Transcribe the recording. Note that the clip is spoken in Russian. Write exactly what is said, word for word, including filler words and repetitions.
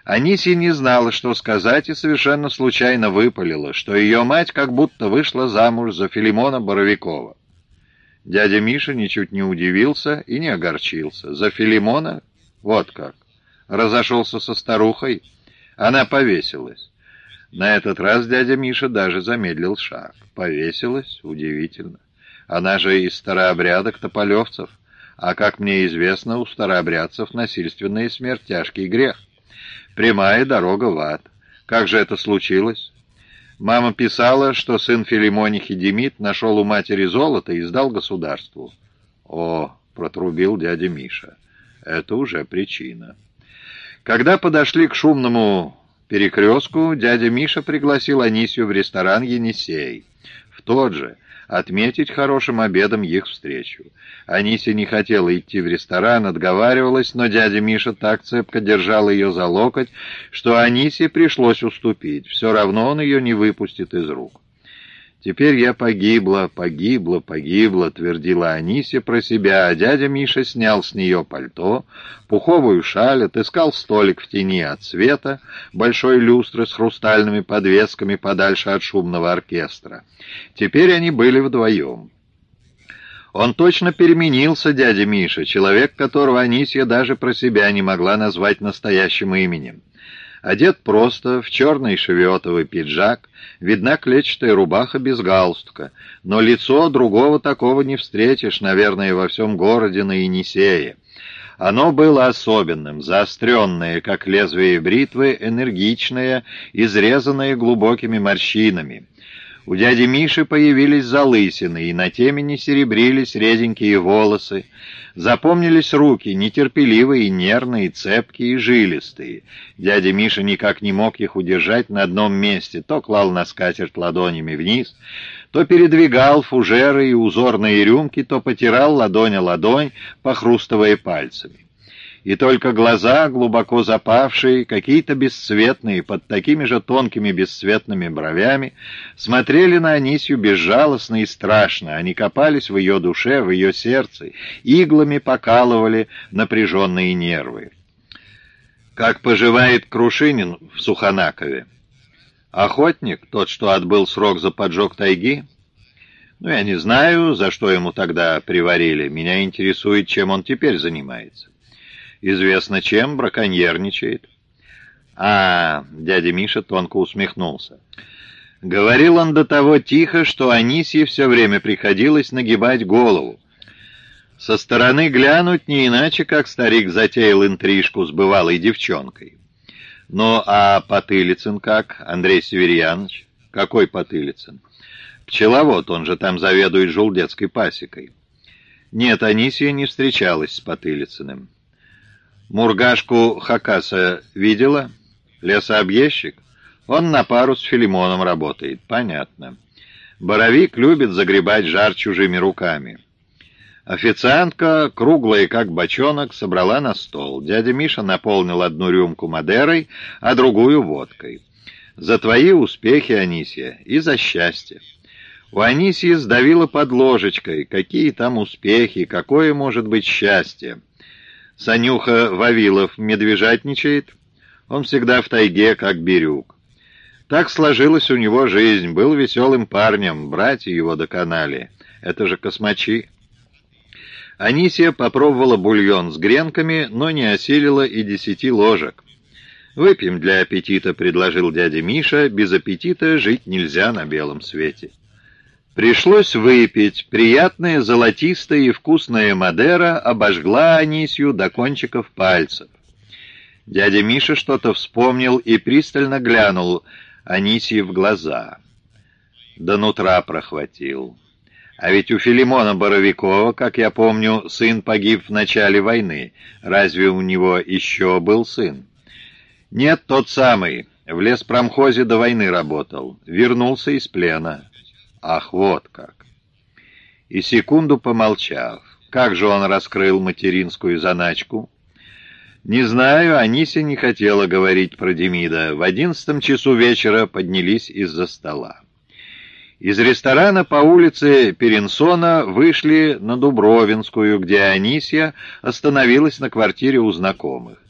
Анисия не знала, что сказать, и совершенно случайно выпалила, что ее мать как будто вышла замуж за Филимона Боровикова. Дядя Миша ничуть не удивился и не огорчился. За Филимона? Вот как. Разошелся со старухой? Она повесилась. На этот раз дядя Миша даже замедлил шаг. Повесилась? Удивительно. Она же из старообрядок тополевцев. А, как мне известно, у старообрядцев насильственная смерть — тяжкий грех. Прямая дорога в ад. Как же это случилось? Мама писала, что сын Филимонихи Демид нашел у матери золото и сдал государству. О, протрубил дядя Миша. Это уже причина. Когда подошли к шумному перекрестку, дядя Миша пригласил Анисию в ресторан «Енисей». В тот же отметить хорошим обедом их встречу. Анисия не хотела идти в ресторан, отговаривалась, но дядя Миша так цепко держал ее за локоть, что Анисии пришлось уступить. Все равно он ее не выпустит из рук. «Теперь я погибла, погибла, погибла», — твердила Анисия про себя, а дядя Миша снял с нее пальто, пуховую шаль, отыскал столик в тени от света, большой люстры с хрустальными подвесками подальше от шумного оркестра. Теперь они были вдвоем. Он точно переменился, дядя Миша, человек, которого Анисия даже про себя не могла назвать настоящим именем. Одет просто, в черный шевиотовый пиджак, видна клетчатая рубаха без галстука, но лицо другого такого не встретишь, наверное, во всем городе на Енисее. Оно было особенным, заостренное, как лезвие бритвы, энергичное, изрезанное глубокими морщинами. У дяди Миши появились залысины, и на темени серебрились реденькие волосы. Запомнились руки, нетерпеливые, нервные, цепкие и жилистые. Дядя Миша никак не мог их удержать на одном месте, то клал на скатерть ладонями вниз, то передвигал фужеры и узорные рюмки, то потирал ладонь о ладонь, похрустывая пальцами. И только глаза, глубоко запавшие, какие-то бесцветные, под такими же тонкими бесцветными бровями, смотрели на Анисью безжалостно и страшно. Они копались в ее душе, в ее сердце, иглами покалывали напряженные нервы. Как поживает Крушинин в Сухонакове? Охотник, тот, что отбыл срок за поджог тайги? Ну, я не знаю, за что ему тогда приварили. Меня интересует, чем он теперь занимается. Известно чем, браконьерничает. А, дядя Миша тонко усмехнулся. Говорил он до того тихо, что Анисье все время приходилось нагибать голову. Со стороны глянуть не иначе, как старик затеял интрижку с бывалой девчонкой. Ну, а Потылицын как, Андрей Северьянович? Какой Потылицын? Пчеловод, он же там заведует Жулдетской пасекой. Нет, Анисья не встречалась с Потылицыным. Мургашку Хакаса видела? Лесообъездчик? Он на пару с Филимоном работает. Понятно. Боровик любит загребать жар чужими руками. Официантка, круглая как бочонок, собрала на стол. Дядя Миша наполнил одну рюмку Мадерой, а другую водкой. За твои успехи, Анисия, и за счастье. У Анисии сдавило под ложечкой. Какие там успехи, какое может быть счастье? Санюха Вавилов медвежатничает. Он всегда в тайге, как бирюк. Так сложилась у него жизнь. Был веселым парнем, братья его доконали. Это же космачи. Анисия попробовала бульон с гренками, но не осилила и десяти ложек. «Выпьем для аппетита», — предложил дядя Миша. «Без аппетита жить нельзя на белом свете». Пришлось выпить. Приятная, золотистая и вкусная Мадера обожгла Анисью до кончиков пальцев. Дядя Миша что-то вспомнил и пристально глянул Анисии в глаза. До нутра прохватил. А ведь у Филимона Боровикова, как я помню, сын погиб в начале войны. Разве у него еще был сын? Нет, тот самый. В леспромхозе до войны работал. Вернулся из плена. Ах, вот как. И секунду помолчав, как же он раскрыл материнскую заначку? Не знаю, Анисия не хотела говорить про Демида. В одиннадцатом часу вечера поднялись из-за стола. Из ресторана по улице Перенсона вышли на Дубровинскую, где Анисия остановилась на квартире у знакомых.